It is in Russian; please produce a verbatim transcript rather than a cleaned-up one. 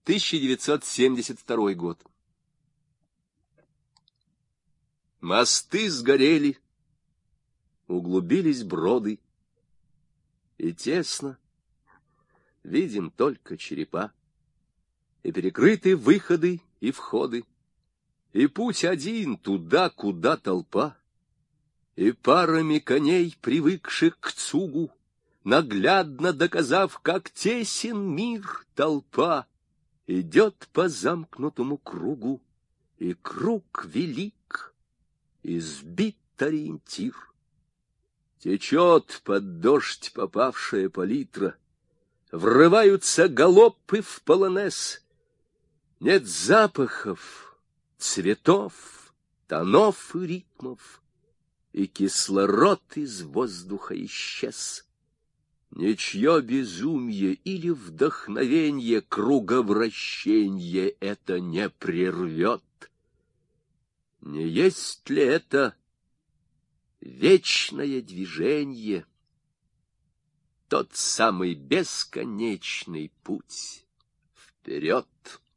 тысяча девятьсот семьдесят второй год. Мосты сгорели, углубились броды, и тесно, видим только черепа, и перекрыты выходы и входы, и путь один туда, куда толпа, и парами коней, привыкших к цугу, наглядно доказав, как тесен мир, толпа идет по замкнутому кругу, и круг велик, и сбит ориентир. Течет под дождь попавшая палитра, врываются галопы в полонез. Нет запахов, цветов, тонов и ритмов, и кислород из воздуха исчез. Ничье безумие или вдохновенье круговращенье это не прервет. Не есть ли это вечное движение, тот самый бесконечный путь вперед?